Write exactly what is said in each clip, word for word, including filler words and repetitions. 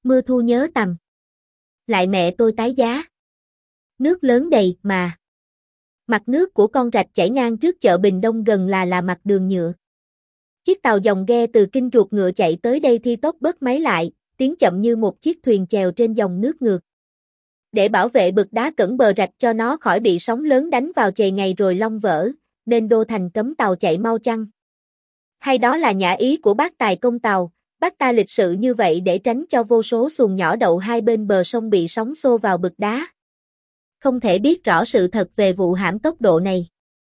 Mưa thu nhớ tầm. Lại mẹ tôi tái giá. Nước lớn đầy mà. Mặt nước của con rạch chảy ngang trước chợ Bình Đông gần là là mặt đường nhựa. Chiếc tàu dòng ghe từ kinh ruột ngựa chạy tới đây thi tốc bớt máy lại, tiến chậm như một chiếc thuyền chèo trên dòng nước ngược. Để bảo vệ bực đá cẩn bờ rạch cho nó khỏi bị sóng lớn đánh vào chày ngày rồi long vỡ, nên đô thành cấm tàu chạy mau chăng? Hay đó là nhã ý của bác tài công tàu, bác ta lịch sự như vậy để tránh cho vô số xuồng nhỏ đậu hai bên bờ sông bị sóng xô vào bực đá? Không thể biết rõ sự thật về vụ hãm tốc độ này.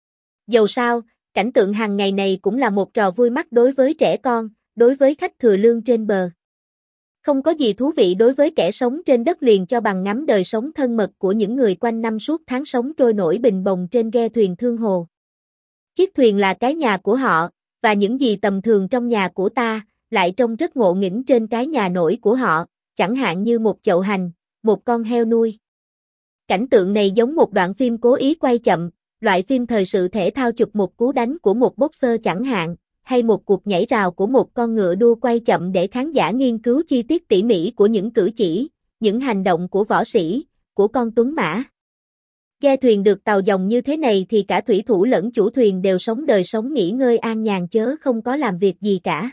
Dầu sao, cảnh tượng hàng ngày này cũng là một trò vui mắt đối với trẻ con, đối với khách thừa lương trên bờ. Không có gì thú vị đối với kẻ sống trên đất liền cho bằng ngắm đời sống thân mật của những người quanh năm suốt tháng sống trôi nổi bình bồng trên ghe thuyền thương hồ. Chiếc thuyền là cái nhà của họ, và những gì tầm thường trong nhà của ta, lại trông rất ngộ nghĩnh trên cái nhà nổi của họ, chẳng hạn như một chậu hành, một con heo nuôi. Cảnh tượng này giống một đoạn phim cố ý quay chậm, loại phim thời sự thể thao chụp một cú đánh của một boxer chẳng hạn, hay một cuộc nhảy rào của một con ngựa đua quay chậm để khán giả nghiên cứu chi tiết tỉ mỉ của những cử chỉ, những hành động của võ sĩ, của con tuấn mã. Ghe thuyền được tàu dòng như thế này thì cả thủy thủ lẫn chủ thuyền đều sống đời sống nghỉ ngơi an nhàn chớ không có làm việc gì cả.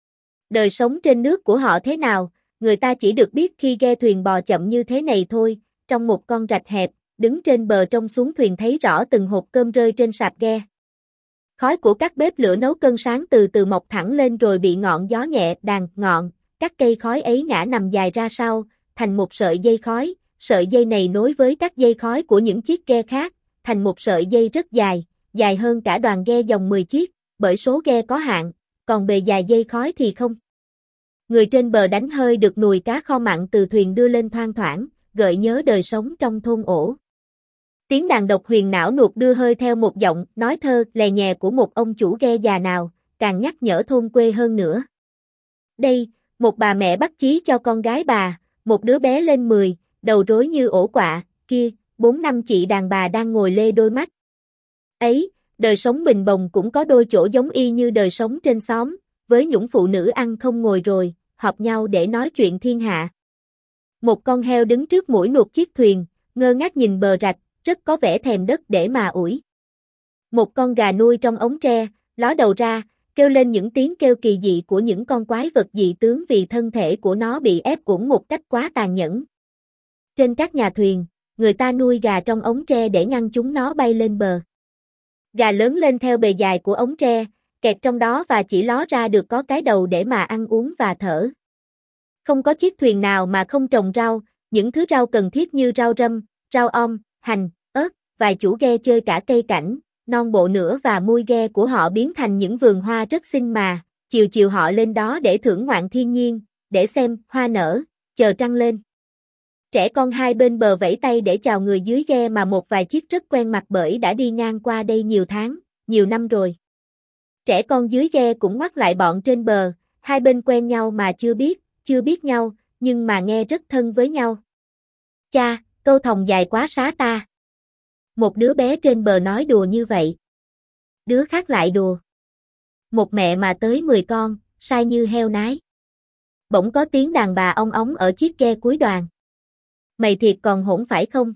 Đời sống trên nước của họ thế nào, người ta chỉ được biết khi ghe thuyền bò chậm như thế này thôi, trong một con rạch hẹp, đứng trên bờ trông xuống thuyền thấy rõ từng hộp cơm rơi trên sạp ghe. Khói của các bếp lửa nấu cơm sáng từ từ mọc thẳng lên rồi bị ngọn gió nhẹ đàn ngọn, các cây khói ấy ngã nằm dài ra sau, thành một sợi dây khói, sợi dây này nối với các dây khói của những chiếc ghe khác, thành một sợi dây rất dài, dài hơn cả đoàn ghe dòng mười chiếc, bởi số ghe có hạn, còn bề dài dây khói thì không. Người trên bờ đánh hơi được nùi cá kho mặn từ thuyền đưa lên thoang thoảng, gợi nhớ đời sống trong thôn ổ. Tiếng đàn độc huyền não nuột đưa hơi theo một giọng nói thơ lè nhè của một ông chủ ghe già nào, càng nhắc nhở thôn quê hơn nữa. Đây, một bà mẹ bắt chí cho con gái bà, một đứa bé lên mười, đầu rối như ổ quạ, kia, bốn năm chị đàn bà đang ngồi lê đôi mắt. Ấy, đời sống bình bồng cũng có đôi chỗ giống y như đời sống trên xóm, với những phụ nữ ăn không ngồi rồi, họp nhau để nói chuyện thiên hạ. Một con heo đứng trước mũi nuột chiếc thuyền, ngơ ngác nhìn bờ rạch, rất có vẻ thèm đất để mà ủi. Một con gà nuôi trong ống tre, ló đầu ra, kêu lên những tiếng kêu kỳ dị của những con quái vật dị tướng vì thân thể của nó bị ép uổng một cách quá tàn nhẫn. Trên các nhà thuyền, người ta nuôi gà trong ống tre để ngăn chúng nó bay lên bờ. Gà lớn lên theo bề dài của ống tre, kẹt trong đó và chỉ ló ra được có cái đầu để mà ăn uống và thở. Không có chiếc thuyền nào mà không trồng rau, những thứ rau cần thiết như rau răm, rau om, hành, ớt, vài chủ ghe chơi cả cây cảnh, non bộ nữa và mui ghe của họ biến thành những vườn hoa rất xinh mà, chiều chiều họ lên đó để thưởng ngoạn thiên nhiên, để xem hoa nở, chờ trăng lên. Trẻ con hai bên bờ vẫy tay để chào người dưới ghe mà một vài chiếc rất quen mặt bởi đã đi ngang qua đây nhiều tháng, nhiều năm rồi. Trẻ con dưới ghe cũng ngoắt lại bọn trên bờ, hai bên quen nhau mà chưa biết, chưa biết nhau, nhưng mà nghe rất thân với nhau. Cha, câu thòng dài quá xá ta. Một đứa bé trên bờ nói đùa như vậy. Đứa khác lại đùa. Một mẹ mà tới mười con, sai như heo nái. Bỗng có tiếng đàn bà ong ống ở chiếc ghe cuối đoàn. Mày thiệt còn hỗn phải không?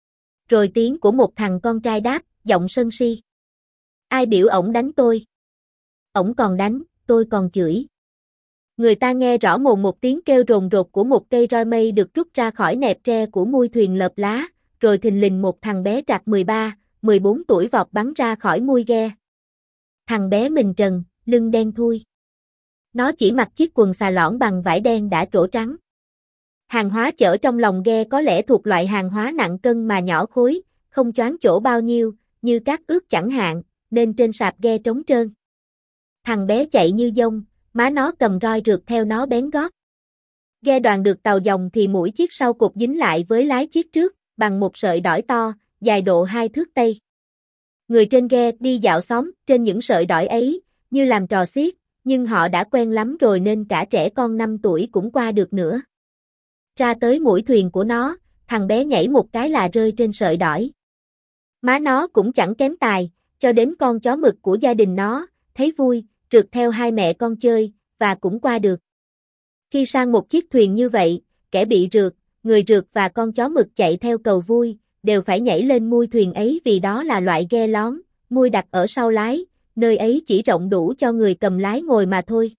Rồi tiếng của một thằng con trai đáp, giọng sân si. Ai biểu ổng đánh tôi? Ổng còn đánh, tôi còn chửi. Người ta nghe rõ mồn một tiếng kêu rồn rột của một cây roi mây được rút ra khỏi nẹp tre của mui thuyền lợp lá, rồi thình lình một thằng bé trạc mười ba, mười bốn tuổi vọt bắn ra khỏi mui ghe. Thằng bé mình trần, lưng đen thui. Nó chỉ mặc chiếc quần xà lõn bằng vải đen đã trổ trắng. Hàng hóa chở trong lòng ghe có lẽ thuộc loại hàng hóa nặng cân mà nhỏ khối, không choáng chỗ bao nhiêu, như cát ướt chẳng hạn, nên trên sạp ghe trống trơn. Thằng bé chạy như dông, má nó cầm roi rượt theo nó bén gót. Ghe đoàn được tàu dòng thì mũi chiếc sau cột dính lại với lái chiếc trước, bằng một sợi đỏi to, dài độ hai thước tây. Người trên ghe đi dạo xóm trên những sợi đỏi ấy, như làm trò xiết, nhưng họ đã quen lắm rồi nên cả trẻ con năm tuổi cũng qua được nữa. Ra tới mũi thuyền của nó, thằng bé nhảy một cái là rơi trên sợi đỏi. Má nó cũng chẳng kém tài, cho đến con chó mực của gia đình nó, thấy vui, rượt theo hai mẹ con chơi, và cũng qua được. Khi sang một chiếc thuyền như vậy, kẻ bị rượt, người rượt và con chó mực chạy theo cầu vui, đều phải nhảy lên mui thuyền ấy vì đó là loại ghe lón, mui đặt ở sau lái, nơi ấy chỉ rộng đủ cho người cầm lái ngồi mà thôi.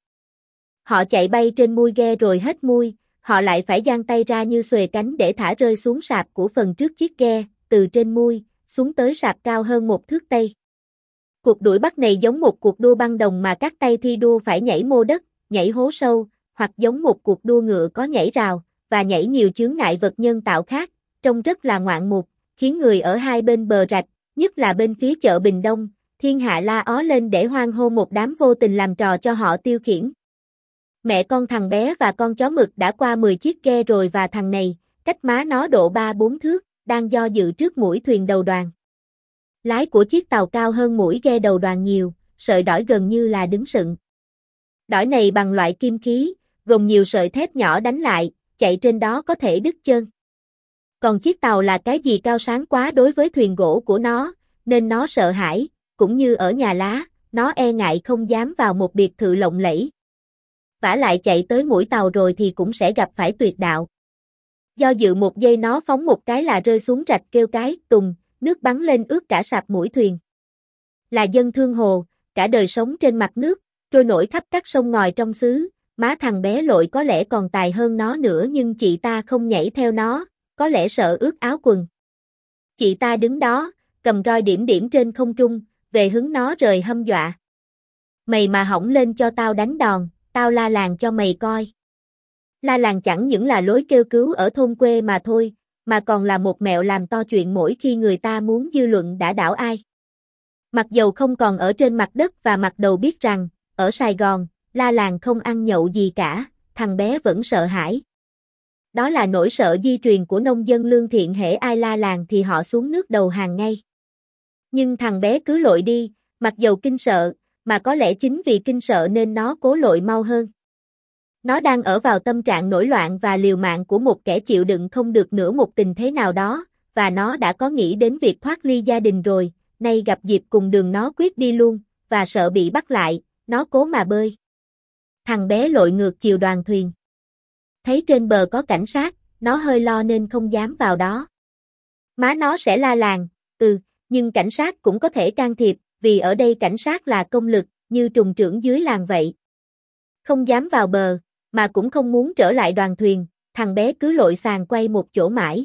Họ chạy bay trên mui ghe rồi hết mui, họ lại phải giang tay ra như xuề cánh để thả rơi xuống sạp của phần trước chiếc ghe, từ trên mui, xuống tới sạp cao hơn một thước tây. Cuộc đuổi bắt này giống một cuộc đua băng đồng mà các tay thi đua phải nhảy mô đất, nhảy hố sâu, hoặc giống một cuộc đua ngựa có nhảy rào, và nhảy nhiều chướng ngại vật nhân tạo khác, trông rất là ngoạn mục, khiến người ở hai bên bờ rạch, nhất là bên phía chợ Bình Đông, thiên hạ la ó lên để hoan hô một đám vô tình làm trò cho họ tiêu khiển. Mẹ con thằng bé và con chó mực đã qua mười chiếc ghe rồi và thằng này, cách má nó độ ba bốn thước, đang do dự trước mũi thuyền đầu đoàn. Lái của chiếc tàu cao hơn mũi ghe đầu đoàn nhiều, sợi đỏi gần như là đứng sừng. Đỏi này bằng loại kim khí, gồm nhiều sợi thép nhỏ đánh lại, chạy trên đó có thể đứt chân. Còn chiếc tàu là cái gì cao sáng quá đối với thuyền gỗ của nó, nên nó sợ hãi, cũng như ở nhà lá, nó e ngại không dám vào một biệt thự lộng lẫy. Vả lại chạy tới mũi tàu rồi thì cũng sẽ gặp phải tuyệt đạo. Do dự một giây nó phóng một cái là rơi xuống rạch kêu cái tùng, nước bắn lên ướt cả sạp mũi thuyền. Là dân thương hồ, cả đời sống trên mặt nước, trôi nổi khắp các sông ngòi trong xứ, má thằng bé Lội có lẽ còn tài hơn nó nữa nhưng chị ta không nhảy theo nó, có lẽ sợ ướt áo quần. Chị ta đứng đó, cầm roi điểm điểm trên không trung, về hướng nó rời hâm dọa. Mày mà hỏng lên cho tao đánh đòn, tao la làng cho mày coi. La làng chẳng những là lối kêu cứu ở thôn quê mà thôi, mà còn là một mẹo làm to chuyện mỗi khi người ta muốn dư luận đã đảo ai. Mặc dầu không còn ở trên mặt đất và mặc đầu biết rằng, ở Sài Gòn, la làng không ăn nhậu gì cả, thằng bé vẫn sợ hãi. Đó là nỗi sợ di truyền của nông dân lương thiện, hễ ai la làng thì họ xuống nước đầu hàng ngay. Nhưng thằng bé cứ lội đi, mặc dầu kinh sợ, mà có lẽ chính vì kinh sợ nên nó cố lội mau hơn. Nó đang ở vào tâm trạng nổi loạn và liều mạng của một kẻ chịu đựng không được nữa một tình thế nào đó, và nó đã có nghĩ đến việc thoát ly gia đình rồi, nay gặp dịp cùng đường nó quyết đi luôn, và sợ bị bắt lại, nó cố mà bơi. Thằng bé lội ngược chiều đoàn thuyền. Thấy trên bờ có cảnh sát, nó hơi lo nên không dám vào đó. Má nó sẽ la làng, ừ, nhưng cảnh sát cũng có thể can thiệp, vì ở đây cảnh sát là công lực, như trùng trưởng dưới làng vậy. Không dám vào bờ, mà cũng không muốn trở lại đoàn thuyền, thằng bé cứ lội sàn quay một chỗ mãi.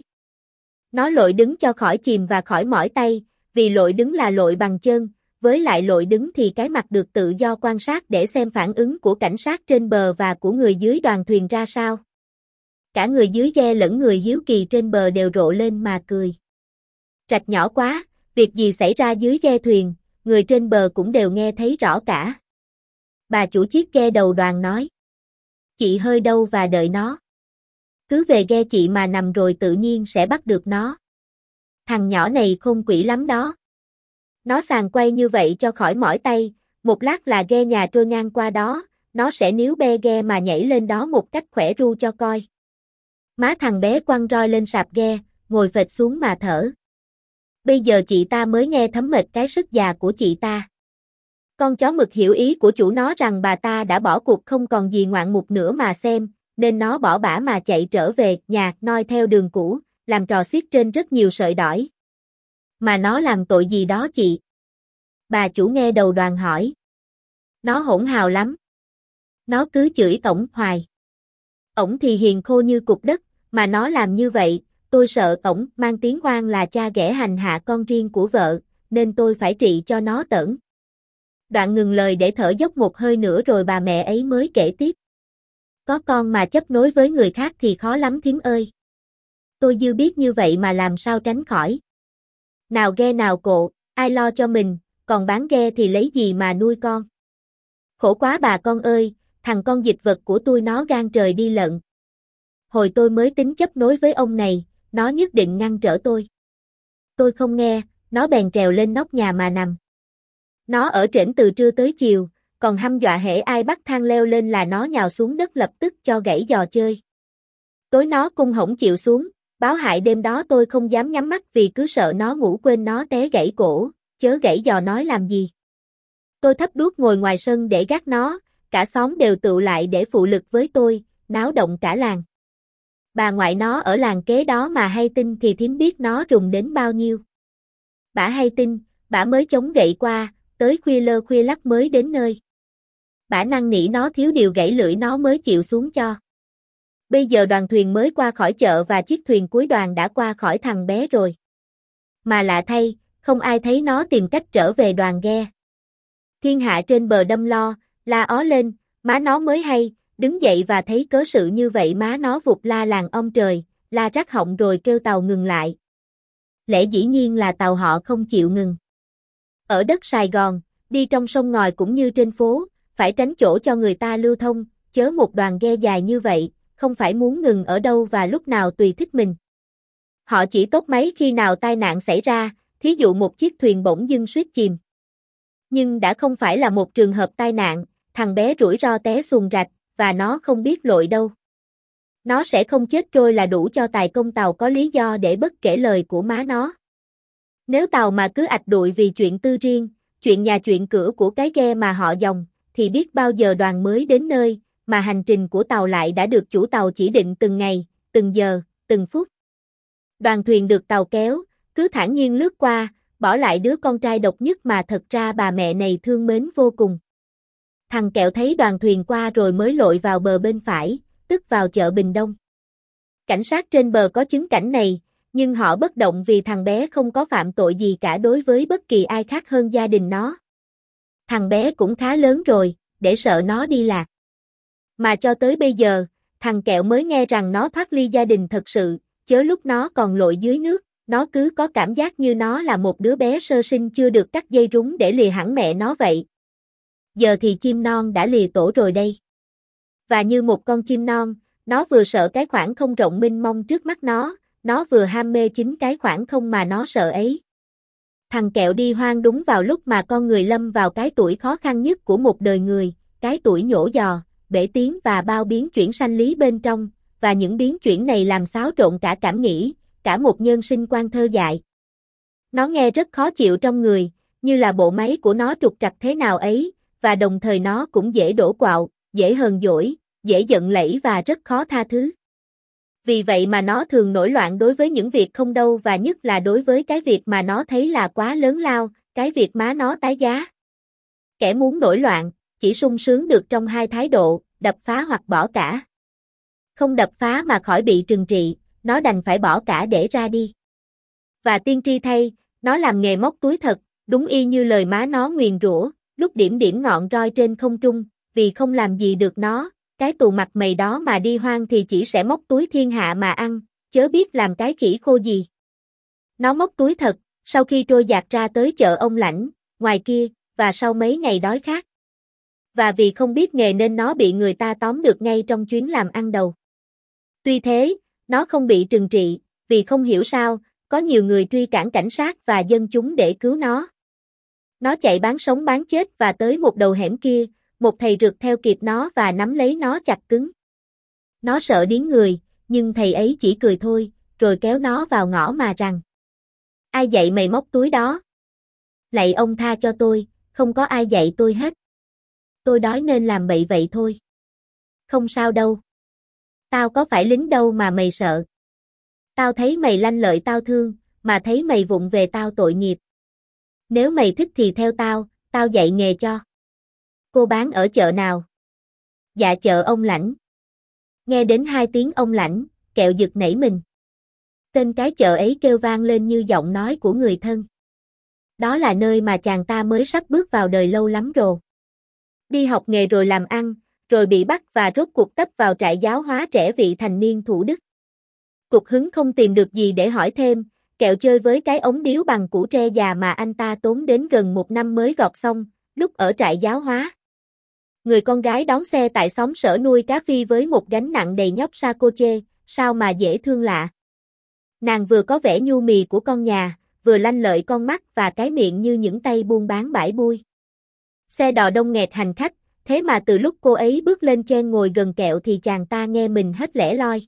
Nó lội đứng cho khỏi chìm và khỏi mỏi tay, vì lội đứng là lội bằng chân, với lại lội đứng thì cái mặt được tự do quan sát để xem phản ứng của cảnh sát trên bờ và của người dưới đoàn thuyền ra sao. Cả người dưới ghe lẫn người hiếu kỳ trên bờ đều rộ lên mà cười. Rạch nhỏ quá, việc gì xảy ra dưới ghe thuyền, người trên bờ cũng đều nghe thấy rõ cả. Bà chủ chiếc ghe đầu đoàn nói. Chị hơi đâu và đợi nó. Cứ về ghe chị mà nằm rồi tự nhiên sẽ bắt được nó. Thằng nhỏ này khôn quỷ lắm đó. Nó sàn quay như vậy cho khỏi mỏi tay, một lát là ghe nhà trôi ngang qua đó, nó sẽ níu be ghe mà nhảy lên đó một cách khỏe ru cho coi. Má thằng bé quăng roi lên sạp ghe, ngồi phệt xuống mà thở. Bây giờ chị ta mới nghe thấm mệt cái sức già của chị ta. Con chó mực hiểu ý của chủ nó rằng bà ta đã bỏ cuộc không còn gì ngoạn mục nữa mà xem, nên nó bỏ bả mà chạy trở về nhà noi theo đường cũ, làm trò xiết trên rất nhiều sợi đỏi. Mà nó làm tội gì đó chị? Bà chủ nghe đầu đoàn hỏi. Nó hỗn hào lắm. Nó cứ chửi ổng hoài. Ổng thì hiền khô như cục đất, mà nó làm như vậy, tôi sợ ổng mang tiếng oan là cha ghẻ hành hạ con riêng của vợ, nên tôi phải trị cho nó tởn. Đoạn ngừng lời để thở dốc một hơi nữa rồi bà mẹ ấy mới kể tiếp. Có con mà chấp nối với người khác thì khó lắm thím ơi. Tôi dư biết như vậy mà làm sao tránh khỏi. Nào ghe nào cộ, ai lo cho mình, còn bán ghe thì lấy gì mà nuôi con. Khổ quá bà con ơi, thằng con dịch vật của tôi nó gan trời đi lận. Hồi tôi mới tính chấp nối với ông này, nó nhất định ngăn trở tôi. Tôi không nghe, nó bèn trèo lên nóc nhà mà nằm. Nó ở trển từ trưa tới chiều, còn hăm dọa hễ ai bắt thang leo lên là nó nhào xuống đất lập tức cho gãy giò chơi. Tối nó cung hổng chịu xuống, báo hại đêm đó tôi không dám nhắm mắt vì cứ sợ nó ngủ quên nó té gãy cổ, chớ gãy giò nói làm gì. Tôi thắp đuốc ngồi ngoài sân để gác nó, cả xóm đều tụ lại để phụ lực với tôi, náo động cả làng. Bà ngoại nó ở làng kế đó mà hay tin thì thím biết nó rùng đến bao nhiêu. Bả hay tin, bả mới chống gậy qua, tới khuya lơ khuya lắc mới đến nơi. Bả năn nỉ nó thiếu điều gãy lưỡi nó mới chịu xuống cho. Bây giờ đoàn thuyền mới qua khỏi chợ và chiếc thuyền cuối đoàn đã qua khỏi thằng bé rồi. Mà lạ thay, không ai thấy nó tìm cách trở về đoàn ghe. Thiên hạ trên bờ đâm lo, la ó lên, má nó mới hay, đứng dậy và thấy cớ sự như vậy má nó vụt la làng ông trời, la rắc họng rồi kêu tàu ngừng lại. Lẽ dĩ nhiên là tàu họ không chịu ngừng. Ở đất Sài Gòn, đi trong sông ngòi cũng như trên phố, phải tránh chỗ cho người ta lưu thông, chớ một đoàn ghe dài như vậy, không phải muốn ngừng ở đâu và lúc nào tùy thích mình. Họ chỉ tốt mấy khi nào tai nạn xảy ra, thí dụ một chiếc thuyền bỗng dưng suýt chìm. Nhưng đã không phải là một trường hợp tai nạn, thằng bé rủi ro té xuồng rạch, và nó không biết lội đâu. Nó sẽ không chết trôi là đủ cho tài công tàu có lý do để bất kể lời của má nó. Nếu tàu mà cứ ạch đụi vì chuyện tư riêng, chuyện nhà chuyện cửa của cái ghe mà họ dòng, thì biết bao giờ đoàn mới đến nơi, mà hành trình của tàu lại đã được chủ tàu chỉ định từng ngày, từng giờ, từng phút. Đoàn thuyền được tàu kéo, cứ thản nhiên lướt qua, bỏ lại đứa con trai độc nhất mà thật ra bà mẹ này thương mến vô cùng. Thằng Kẹo thấy đoàn thuyền qua rồi mới lội vào bờ bên phải, tức vào chợ Bình Đông. Cảnh sát trên bờ có chứng cảnh này, nhưng họ bất động vì thằng bé không có phạm tội gì cả đối với bất kỳ ai khác hơn gia đình nó. Thằng bé cũng khá lớn rồi, để sợ nó đi lạc. Mà cho tới bây giờ, thằng Kẹo mới nghe rằng nó thoát ly gia đình thật sự, chớ lúc nó còn lội dưới nước, nó cứ có cảm giác như nó là một đứa bé sơ sinh chưa được cắt dây rúng để lìa hẳn mẹ nó vậy. Giờ thì chim non đã lìa tổ rồi đây. Và như một con chim non, nó vừa sợ cái khoảng không rộng mênh mông trước mắt nó, nó vừa ham mê chính cái khoảng không mà nó sợ ấy. Thằng Kẹo đi hoang đúng vào lúc mà con người lâm vào cái tuổi khó khăn nhất của một đời người, cái tuổi nhổ giò, bể tiếng và bao biến chuyển sanh lý bên trong, và những biến chuyển này làm xáo trộn cả cảm nghĩ, cả một nhân sinh quan thơ dại. Nó nghe rất khó chịu trong người, như là bộ máy của nó trục trặc thế nào ấy, và đồng thời nó cũng dễ đổ quạo, dễ hờn dỗi, dễ giận lẫy và rất khó tha thứ. Vì vậy mà nó thường nổi loạn đối với những việc không đâu và nhất là đối với cái việc mà nó thấy là quá lớn lao, cái việc má nó tái giá. Kẻ muốn nổi loạn, chỉ sung sướng được trong hai thái độ, đập phá hoặc bỏ cả. Không đập phá mà khỏi bị trừng trị, nó đành phải bỏ cả để ra đi. Và tiên tri thay, nó làm nghề móc túi thật, đúng y như lời má nó nguyền rủa, lúc điểm điểm ngọn roi trên không trung, vì không làm gì được nó, cái tù mặt mày đó mà đi hoang thì chỉ sẽ móc túi thiên hạ mà ăn, chớ biết làm cái khỉ khô gì. Nó móc túi thật, sau khi trôi dạt ra tới chợ ông Lãnh, ngoài kia, và sau mấy ngày đói khát. Và vì không biết nghề nên nó bị người ta tóm được ngay trong chuyến làm ăn đầu. Tuy thế, nó không bị trừng trị, vì không hiểu sao, có nhiều người truy cản cảnh sát và dân chúng để cứu nó. Nó chạy bán sống bán chết và tới một đầu hẻm kia, một thầy rượt theo kịp nó và nắm lấy nó chặt cứng. Nó sợ điếng người, nhưng thầy ấy chỉ cười thôi, rồi kéo nó vào ngõ mà rằng: "Ai dạy mày móc túi đó? Lạy ông tha cho tôi, không có ai dạy tôi hết. Tôi đói nên làm bậy vậy thôi. Không sao đâu. Tao có phải lính đâu mà mày sợ. Tao thấy mày lanh lợi tao thương, mà thấy mày vụng về tao tội nghiệp. Nếu mày thích thì theo tao, tao dạy nghề cho." "Cô bán ở chợ nào?" "Dạ chợ ông Lãnh." Nghe đến hai tiếng ông Lãnh, Kẹo giật nảy mình. Tên cái chợ ấy kêu vang lên như giọng nói của người thân. Đó là nơi mà chàng ta mới sắp bước vào đời lâu lắm rồi. Đi học nghề rồi làm ăn, rồi bị bắt và rốt cuộc tấp vào trại giáo hóa trẻ vị thành niên Thủ Đức. Cục hứng không tìm được gì để hỏi thêm, Kẹo chơi với cái ống điếu bằng củ tre già mà anh ta tốn đến gần một năm mới gọt xong, lúc ở trại giáo hóa. Người con gái đón xe tại xóm sở nuôi cá phi với một gánh nặng đầy nhóc Sacoche, sao mà dễ thương lạ. Nàng vừa có vẻ nhu mì của con nhà, vừa lanh lợi con mắt và cái miệng như những tay buôn bán bãi bui. Xe đò đông nghẹt hành khách, thế mà từ lúc cô ấy bước lên chen ngồi gần Kẹo thì chàng ta nghe mình hết lẻ loi.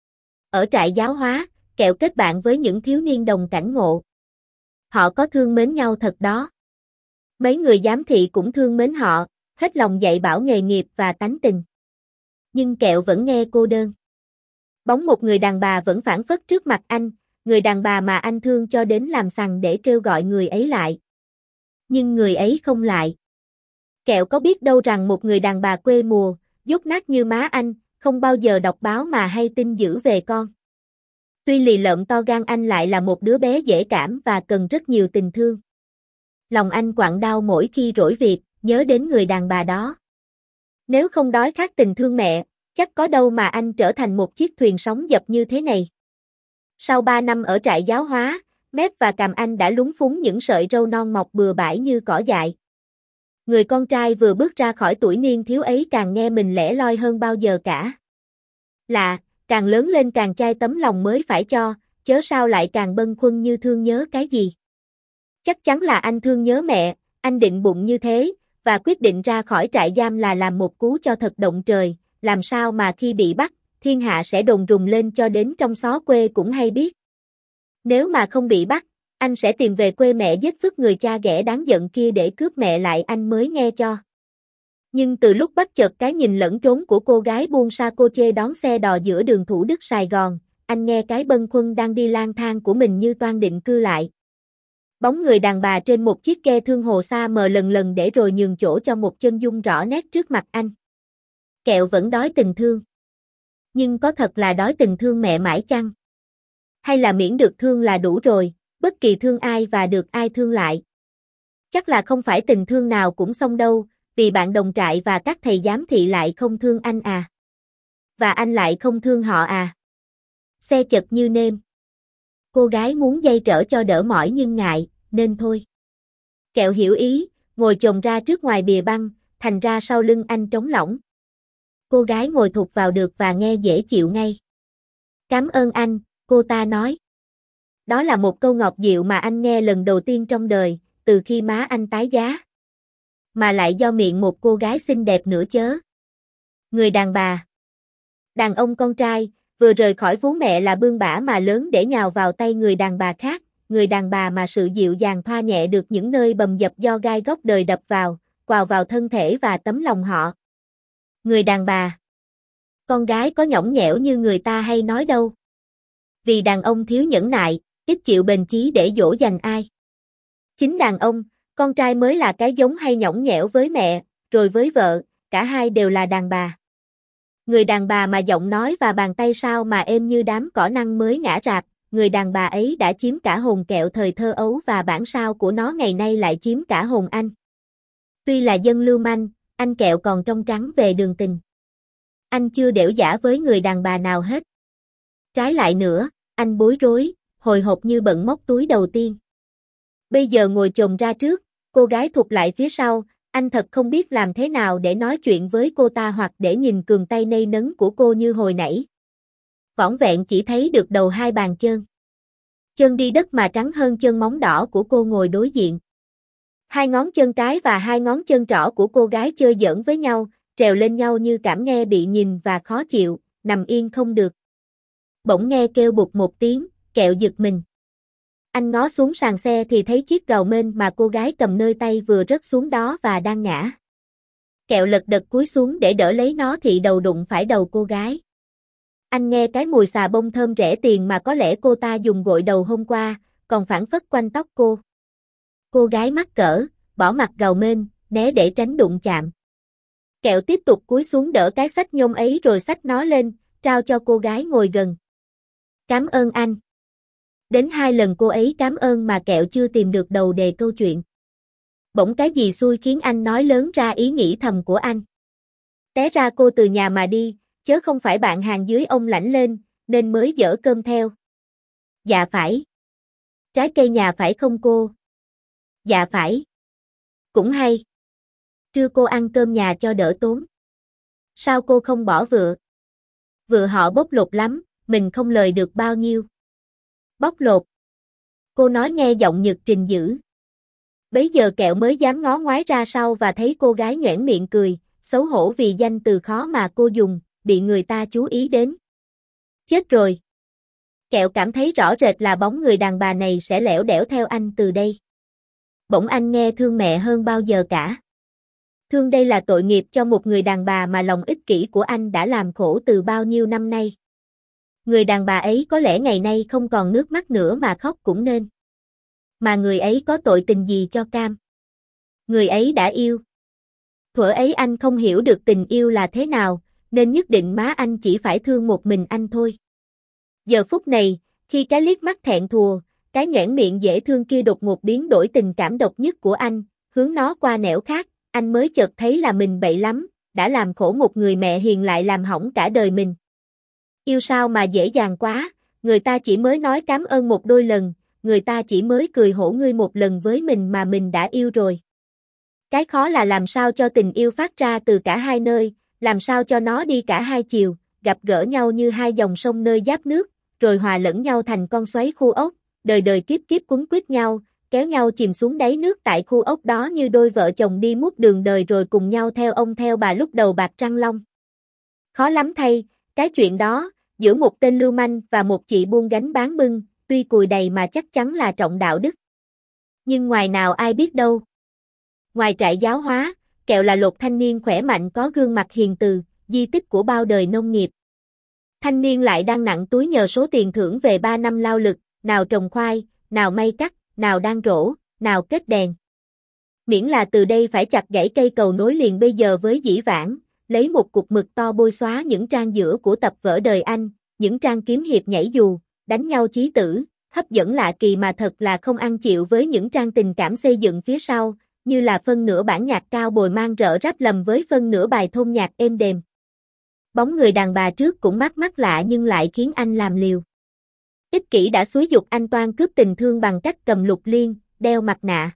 Ở trại giáo hóa, Kẹo kết bạn với những thiếu niên đồng cảnh ngộ. Họ có thương mến nhau thật đó. Mấy người giám thị cũng thương mến họ, hết lòng dạy bảo nghề nghiệp và tánh tình. Nhưng Kẹo vẫn nghe cô đơn. Bóng một người đàn bà vẫn phảng phất trước mặt anh, người đàn bà mà anh thương cho đến làm sằng để kêu gọi người ấy lại. Nhưng người ấy không lại. Kẹo có biết đâu rằng một người đàn bà quê mùa, dốt nát như má anh, không bao giờ đọc báo mà hay tin dữ về con. Tuy lì lợm to gan anh lại là một đứa bé dễ cảm và cần rất nhiều tình thương. Lòng anh quặn đau mỗi khi rỗi việc, nhớ đến người đàn bà đó. Nếu không đói khát tình thương mẹ, chắc có đâu mà anh trở thành một chiếc thuyền sóng dập như thế này. Sau ba năm ở trại giáo hóa, mép và cằm anh đã lúng phúng những sợi râu non mọc bừa bãi như cỏ dại. Người con trai vừa bước ra khỏi tuổi niên thiếu ấy càng nghe mình lẻ loi hơn bao giờ cả. Lạ, càng lớn lên càng chai tấm lòng mới phải cho, chớ sao lại càng bâng khuâng như thương nhớ cái gì. Chắc chắn là anh thương nhớ mẹ, anh định bụng như thế, và quyết định ra khỏi trại giam là làm một cú cho thật động trời, làm sao mà khi bị bắt, thiên hạ sẽ đồn rùng lên cho đến trong xó quê cũng hay biết. Nếu mà không bị bắt, anh sẽ tìm về quê mẹ giết vứt người cha ghẻ đáng giận kia để cướp mẹ lại anh mới nghe cho. Nhưng từ lúc bắt chợt cái nhìn lẫn trốn của cô gái buôn sa cô chê đón xe đò giữa đường Thủ Đức Sài Gòn, anh nghe cái bâng khuâng đang đi lang thang của mình như toan định cư lại. Bóng người đàn bà trên một chiếc ghe thương hồ xa mờ lần lần để rồi nhường chỗ cho một chân dung rõ nét trước mặt anh. Kẹo vẫn đói tình thương. Nhưng có thật là đói tình thương mẹ mãi chăng? Hay là miễn được thương là đủ rồi, bất kỳ thương ai và được ai thương lại? Chắc là không phải tình thương nào cũng xong đâu, vì bạn đồng trại và các thầy giám thị lại không thương anh à. Và anh lại không thương họ à. Xe chật như nêm. Cô gái muốn dây trở cho đỡ mỏi nhưng ngại, nên thôi. Kẹo hiểu ý, ngồi chồm ra trước ngoài bìa băng, thành ra sau lưng anh trống lỏng. Cô gái ngồi thụt vào được và nghe dễ chịu ngay. Cảm ơn anh, cô ta nói. Đó là một câu ngọt dịu mà anh nghe lần đầu tiên trong đời, từ khi má anh tái giá. Mà lại do miệng một cô gái xinh đẹp nữa chớ. Người đàn bà. Đàn ông con trai, vừa rời khỏi vú mẹ là bươn bả mà lớn để nhào vào tay người đàn bà khác, người đàn bà mà sự dịu dàng thoa nhẹ được những nơi bầm dập do gai góc đời đập vào, quào vào thân thể và tấm lòng họ. Người đàn bà. Con gái có nhõng nhẽo như người ta hay nói đâu. Vì đàn ông thiếu nhẫn nại, ít chịu bền chí để dỗ dành ai. Chính đàn ông, con trai mới là cái giống hay nhõng nhẽo với mẹ, rồi với vợ, cả hai đều là đàn bà. Người đàn bà mà giọng nói và bàn tay sao mà êm như đám cỏ năng mới ngã rạp, người đàn bà ấy đã chiếm cả hồn Kẹo thời thơ ấu và bản sao của nó ngày nay lại chiếm cả hồn anh. Tuy là dân lưu manh, anh Kẹo còn trong trắng về đường tình. Anh chưa đểu giả với người đàn bà nào hết. Trái lại nữa, anh bối rối, hồi hộp như bận móc túi đầu tiên. Bây giờ ngồi chồm ra trước, cô gái thụt lại phía sau, anh thật không biết làm thế nào để nói chuyện với cô ta hoặc để nhìn cường tay nây nấng của cô như hồi nãy. Vỏn vẹn chỉ thấy được đầu hai bàn chân. Chân đi đất mà trắng hơn chân móng đỏ của cô ngồi đối diện. Hai ngón chân cái và hai ngón chân trỏ của cô gái chơi giỡn với nhau, trèo lên nhau như cảm nghe bị nhìn và khó chịu, nằm yên không được. Bỗng nghe kêu bụt một tiếng, Kẹo giật mình. Anh ngó xuống sàn xe thì thấy chiếc gầu mên mà cô gái cầm nơi tay vừa rớt xuống đó và đang ngã. Kẹo lật đật cúi xuống để đỡ lấy nó thì đầu đụng phải đầu cô gái. Anh nghe cái mùi xà bông thơm rẻ tiền mà có lẽ cô ta dùng gội đầu hôm qua, còn phảng phất quanh tóc cô. Cô gái mắc cỡ, bỏ mặt gầu mên, né để tránh đụng chạm. Kẹo tiếp tục cúi xuống đỡ cái xách nhôm ấy rồi xách nó lên, trao cho cô gái ngồi gần. Cảm ơn anh. Đến hai lần cô ấy cảm ơn mà Kẹo chưa tìm được đầu đề câu chuyện. Bỗng cái gì xui khiến anh nói lớn ra ý nghĩ thầm của anh. Té ra cô từ nhà mà đi, chớ không phải bạn hàng dưới ông lãnh lên, nên mới dở cơm theo. Dạ phải. Trái cây nhà phải không cô? Dạ phải. Cũng hay. Trưa cô ăn cơm nhà cho đỡ tốn. Sao cô không bỏ vựa? Vựa họ bóc lột lắm, mình không lời được bao nhiêu. Bóc lột. Cô nói nghe giọng Nhật Trình dữ. Bấy giờ Kẹo mới dám ngó ngoái ra sau và thấy cô gái nhoẻn miệng cười, xấu hổ vì danh từ khó mà cô dùng, bị người ta chú ý đến. Chết rồi. Kẹo cảm thấy rõ rệt là bóng người đàn bà này sẽ lẻo đẻo theo anh từ đây. Bỗng anh nghe thương mẹ hơn bao giờ cả. Thương đây là tội nghiệp cho một người đàn bà mà lòng ích kỷ của anh đã làm khổ từ bao nhiêu năm nay. Người đàn bà ấy có lẽ ngày nay không còn nước mắt nữa mà khóc cũng nên. Mà người ấy có tội tình gì cho cam? Người ấy đã yêu. Thuở ấy anh không hiểu được tình yêu là thế nào, nên nhất định má anh chỉ phải thương một mình anh thôi. Giờ phút này, khi cái liếc mắt thẹn thùa, cái nhoẻn miệng dễ thương kia đột ngột biến đổi tình cảm độc nhất của anh, hướng nó qua nẻo khác, anh mới chợt thấy là mình bậy lắm, đã làm khổ một người mẹ hiền lại làm hỏng cả đời mình. Yêu sao mà dễ dàng quá, người ta chỉ mới nói cảm ơn một đôi lần, người ta chỉ mới cười hổ ngươi một lần với mình mà mình đã yêu rồi. Cái khó là làm sao cho tình yêu phát ra từ cả hai nơi, làm sao cho nó đi cả hai chiều, gặp gỡ nhau như hai dòng sông nơi giáp nước, rồi hòa lẫn nhau thành con xoáy khu ốc, đời đời kiếp kiếp quấn quýt nhau, kéo nhau chìm xuống đáy nước tại khu ốc đó như đôi vợ chồng đi mút đường đời rồi cùng nhau theo ông theo bà lúc đầu bạc trăng long. Khó lắm thay, cái chuyện đó, giữa một tên lưu manh và một chị buôn gánh bán bưng, tuy cùi đầy mà chắc chắn là trọng đạo đức. Nhưng ngoài nào ai biết đâu. Ngoài trại giáo hóa, Kẹo là một thanh niên khỏe mạnh có gương mặt hiền từ, di tích của bao đời nông nghiệp. Thanh niên lại đang nặng túi nhờ số tiền thưởng về ba năm lao lực, nào trồng khoai, nào may cắt, nào đan rổ, nào kết đèn. Miễn là từ đây phải chặt gãy cây cầu nối liền bây giờ với dĩ vãng, lấy một cục mực to bôi xóa những trang giữa của tập vở đời anh, những trang kiếm hiệp nhảy dù, đánh nhau chí tử, hấp dẫn lạ kỳ mà thật là không ăn chịu với những trang tình cảm xây dựng phía sau, như là phân nửa bản nhạc cao bồi mang rợ ráp lầm với phân nửa bài thôn nhạc êm đềm. Bóng người đàn bà trước cũng mắt mắt lạ nhưng lại khiến anh làm liều. Ích kỷ đã xúi giục anh toan cướp tình thương bằng cách cầm lục liên, đeo mặt nạ.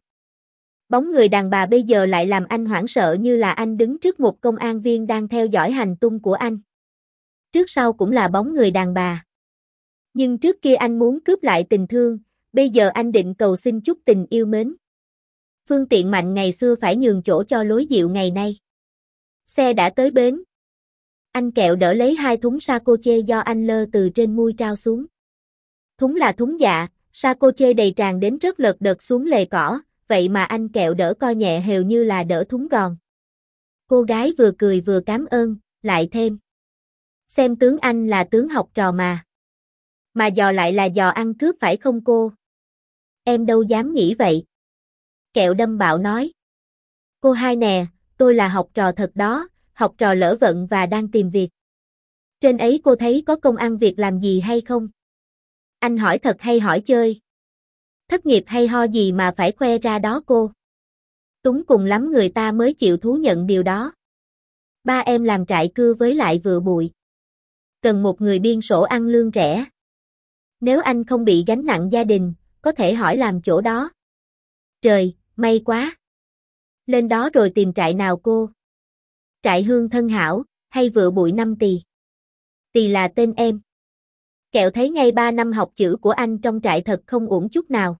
Bóng người đàn bà bây giờ lại làm anh hoảng sợ như là anh đứng trước một công an viên đang theo dõi hành tung của anh. Trước sau cũng là bóng người đàn bà. Nhưng trước kia anh muốn cướp lại tình thương, bây giờ anh định cầu xin chút tình yêu mến. Phương tiện mạnh ngày xưa phải nhường chỗ cho lối dịu ngày nay. Xe đã tới bến. Anh Kẹo đỡ lấy hai thúng Sacoche do anh Lơ từ trên mui trao xuống. Thúng là thúng dạ, Sacoche đầy tràn đến rất lật đật xuống lề cỏ, vậy mà anh Kẹo đỡ co nhẹ hều như là đỡ thúng gòn. Cô gái vừa cười vừa cảm ơn, lại thêm. Xem tướng anh là tướng học trò mà. Mà dò lại là dò ăn cướp phải không cô? Em đâu dám nghĩ vậy. Kẹo đâm bạo nói. Cô hai nè, tôi là học trò thật đó, học trò lỡ vận và đang tìm việc. Trên ấy cô thấy có công ăn việc làm gì hay không? Anh hỏi thật hay hỏi chơi? Thất nghiệp hay ho gì mà phải khoe ra đó cô? Túng cùng lắm người ta mới chịu thú nhận điều đó. Ba em làm trại cưa với lại vừa bụi. Cần một người biên sổ ăn lương rẻ. Nếu anh không bị gánh nặng gia đình, có thể hỏi làm chỗ đó. Trời, may quá. Lên đó rồi tìm trại nào cô? Trại Hương Thân Hảo, hay Vựa Bụi Năm Tỳ? Tỳ là tên em. Kẹo thấy ngay ba năm học chữ của anh trong trại thật không uổng chút nào.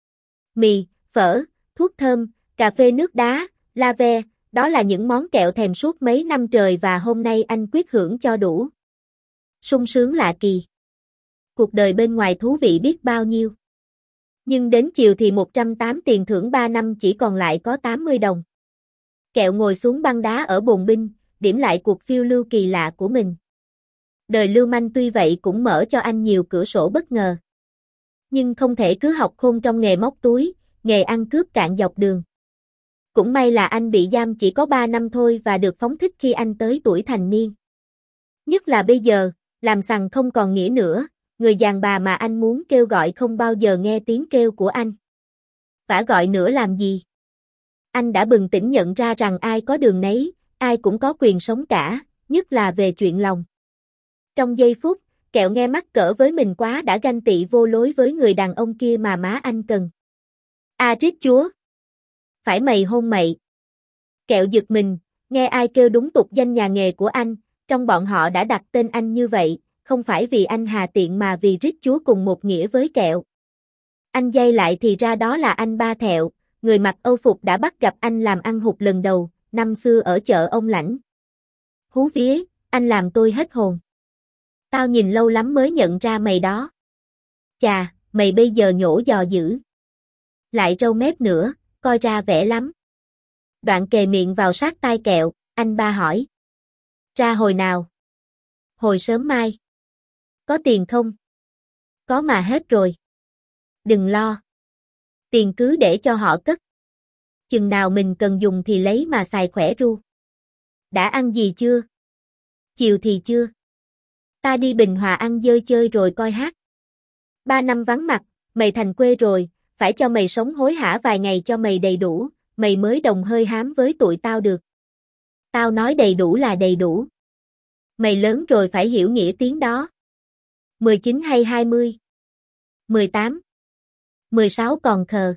Mì, phở, thuốc thơm, cà phê nước đá, la ve, đó là những món Kẹo thèm suốt mấy năm trời và hôm nay anh quyết hưởng cho đủ. Sung sướng lạ kỳ. Cuộc đời bên ngoài thú vị biết bao nhiêu. Nhưng đến chiều thì một trăm tám tiền thưởng ba năm chỉ còn lại có tám mươi đồng. Kẹo ngồi xuống băng đá ở bồn binh, điểm lại cuộc phiêu lưu kỳ lạ của mình. Đời lưu manh tuy vậy cũng mở cho anh nhiều cửa sổ bất ngờ. Nhưng không thể cứ học khôn trong nghề móc túi, nghề ăn cướp cạn dọc đường. Cũng may là anh bị giam chỉ có ba năm thôi và được phóng thích khi anh tới tuổi thành niên. Nhất là bây giờ, làm sằng không còn nghĩa nữa, người đàn bà mà anh muốn kêu gọi không bao giờ nghe tiếng kêu của anh. Vả gọi nữa làm gì? Anh đã bừng tỉnh nhận ra rằng ai có đường nấy, ai cũng có quyền sống cả, nhất là về chuyện lòng. Trong giây phút, Kẹo nghe mắc cỡ với mình quá đã ganh tị vô lối với người đàn ông kia mà má anh cần. À rít chúa! Phải mày hôn mày! Kẹo giật mình, nghe ai kêu đúng tục danh nhà nghề của anh, trong bọn họ đã đặt tên anh như vậy, không phải vì anh hà tiện mà vì rít chúa cùng một nghĩa với Kẹo. Anh dây lại thì ra đó là anh Ba Thẹo, người mặc âu phục đã bắt gặp anh làm ăn hụt lần đầu, năm xưa ở chợ ông Lãnh. Hú vía, anh làm tôi hết hồn. Tao nhìn lâu lắm mới nhận ra mày đó. Chà, mày bây giờ nhổ giò dữ. Lại râu mép nữa, coi ra vẻ lắm. Đoạn kề miệng vào sát tai Kẹo, anh Ba hỏi. Ra hồi nào? Hồi sớm mai. Có tiền không? Có mà hết rồi. Đừng lo. Tiền cứ để cho họ cất. Chừng nào mình cần dùng thì lấy mà xài khỏe ru. Đã ăn gì chưa? Chiều thì chưa. Ta đi Bình Hòa ăn dơi chơi rồi coi hát. Ba năm vắng mặt, mày thành quê rồi, phải cho mày sống hối hả vài ngày cho mày đầy đủ, mày mới đồng hơi hám với tụi tao được. Tao nói đầy đủ là đầy đủ. Mày lớn rồi phải hiểu nghĩa tiếng đó. mười chín hay hai mươi? mười tám. mười sáu còn khờ.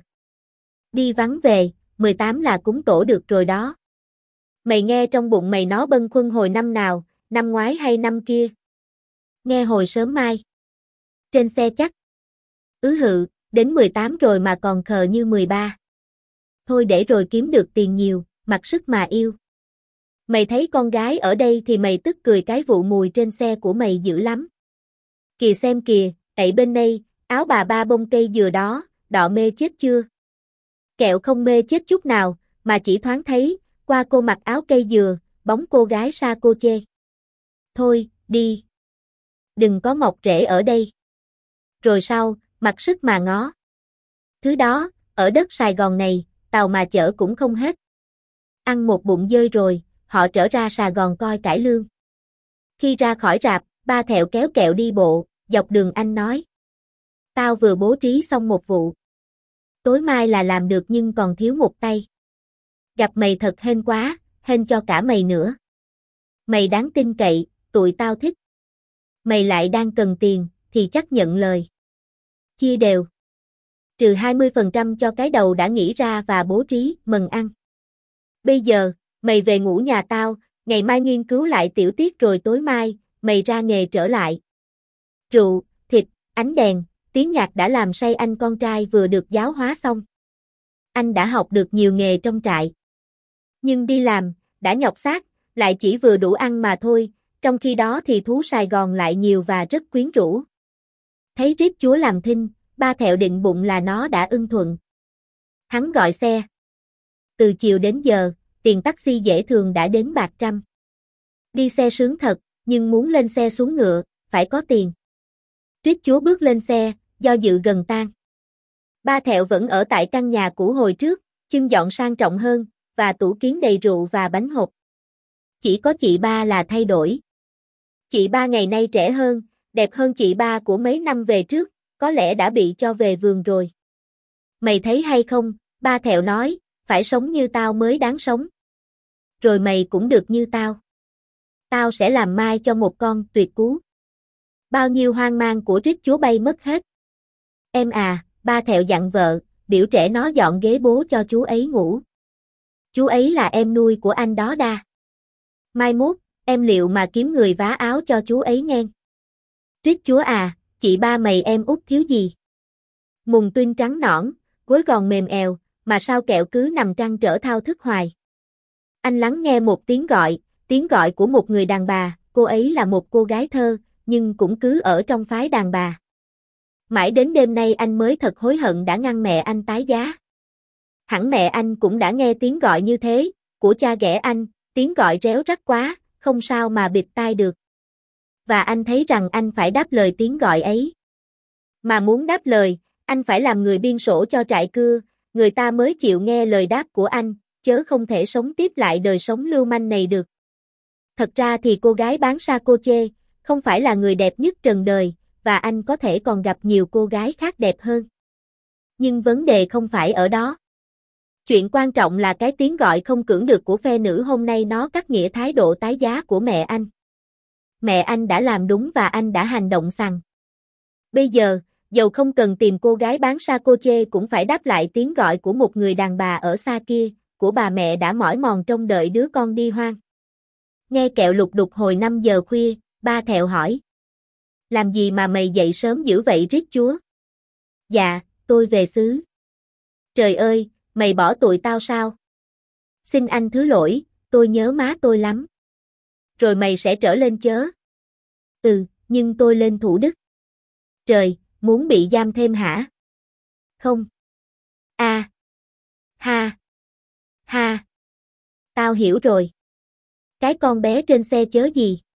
Đi vắng về, mười tám là cúng tổ được rồi đó. Mày nghe trong bụng mày nó bâng khuâng hồi năm nào, năm ngoái hay năm kia? Nghe hồi sớm mai. Trên xe chắc. Ứ hự, đến mười tám rồi mà còn khờ như mười ba. Thôi để rồi kiếm được tiền nhiều, mặc sức mà yêu. Mày thấy con gái ở đây thì mày tức cười cái vụ mùi trên xe của mày dữ lắm. Kìa xem kìa, ậy bên đây, áo bà ba bông cây dừa đó, đọ mê chết chưa? Kẹo không mê chết chút nào, mà chỉ thoáng thấy, qua cô mặc áo cây dừa, bóng cô gái sa cô chê. Thôi, đi. Đừng có mọc rễ ở đây. Rồi sau, mặc sức mà ngó. Thứ đó, ở đất Sài Gòn này, tàu mà chở cũng không hết. Ăn một bụng dơi rồi, họ trở ra Sài Gòn coi cải lương. Khi ra khỏi rạp, ba Thẹo kéo Kẹo đi bộ, dọc đường anh nói. Tao vừa bố trí xong một vụ. Tối mai là làm được nhưng còn thiếu một tay. Gặp mày thật hên quá, hên cho cả mày nữa. Mày đáng tin cậy, tụi tao thích. Mày lại đang cần tiền, thì chắc nhận lời. Chia đều. Trừ hai mươi phần trăm cho cái đầu đã nghĩ ra và bố trí, mừng ăn. Bây giờ, mày về ngủ nhà tao, ngày mai nghiên cứu lại tiểu tiết rồi tối mai, mày ra nghề trở lại. Rượu, thịt, ánh đèn, tiếng nhạc đã làm say anh con trai vừa được giáo hóa xong. Anh đã học được nhiều nghề trong trại. Nhưng đi làm, đã nhọc xác, lại chỉ vừa đủ ăn mà thôi, trong khi đó thì thú Sài Gòn lại nhiều và rất quyến rũ. Thấy Rít chúa làm thinh, ba Thẹo định bụng là nó đã ưng thuận. Hắn gọi xe. Từ chiều đến giờ, tiền taxi dễ thường đã đến bạc trăm. Đi xe sướng thật, nhưng muốn lên xe xuống ngựa, phải có tiền. Rít chúa bước lên xe, do dự gần tan. Ba Thẹo vẫn ở tại căn nhà cũ hồi trước, chưng dọn sang trọng hơn, và tủ kiến đầy rượu và bánh hộp. Chỉ có chị ba là thay đổi. Chị ba ngày nay trẻ hơn, đẹp hơn chị ba của mấy năm về trước, có lẽ đã bị cho về vườn rồi. Mày thấy hay không, ba Thẹo nói, phải sống như tao mới đáng sống. Rồi mày cũng được như tao. Tao sẽ làm mai cho một con tuyệt cú. Bao nhiêu hoang mang của Rít chúa bay mất hết. Em à, ba Thẹo dặn vợ, biểu trẻ nó dọn ghế bố cho chú ấy ngủ. Chú ấy là em nuôi của anh đó đa. Mai mốt, em liệu mà kiếm người vá áo cho chú ấy nghe. Rít chúa à, chị ba mày em út thiếu gì? Mùng tuyên trắng nõn, gối gòn mềm èo, mà sao Kẹo cứ nằm trăn trở thao thức hoài. Anh lắng nghe một tiếng gọi, tiếng gọi của một người đàn bà, cô ấy là một cô gái thơ, nhưng cũng cứ ở trong phái đàn bà. Mãi đến đêm nay anh mới thật hối hận đã ngăn mẹ anh tái giá. Hẳn mẹ anh cũng đã nghe tiếng gọi như thế, của cha ghẻ anh, tiếng gọi réo rắt quá, không sao mà bịt tai được. Và anh thấy rằng anh phải đáp lời tiếng gọi ấy. Mà muốn đáp lời, anh phải làm người biên sổ cho trại cưa, người ta mới chịu nghe lời đáp của anh, chớ không thể sống tiếp lại đời sống lưu manh này được. Thật ra thì cô gái bán sa cô chê, không phải là người đẹp nhất trần đời, và anh có thể còn gặp nhiều cô gái khác đẹp hơn. Nhưng vấn đề không phải ở đó. Chuyện quan trọng là cái tiếng gọi không cưỡng được của phe nữ hôm nay nó cắt nghĩa thái độ tái giá của mẹ anh. Mẹ anh đã làm đúng và anh đã hành động sằng. Bây giờ, dầu không cần tìm cô gái bán sa cô chê cũng phải đáp lại tiếng gọi của một người đàn bà ở xa kia, của bà mẹ đã mỏi mòn trông đợi đứa con đi hoang. Nghe Kẹo lục đục hồi năm giờ khuya, ba Thẹo hỏi. Làm gì mà mày dậy sớm dữ vậy Rít chúa? Dạ, tôi về xứ. Trời ơi, mày bỏ tụi tao sao? Xin anh thứ lỗi, tôi nhớ má tôi lắm. Rồi mày sẽ trở lên chớ? Ừ, nhưng tôi lên Thủ Đức. Trời, muốn bị giam thêm hả? Không. A. À. Ha. Ha. Tao hiểu rồi. Cái con bé trên xe chớ gì?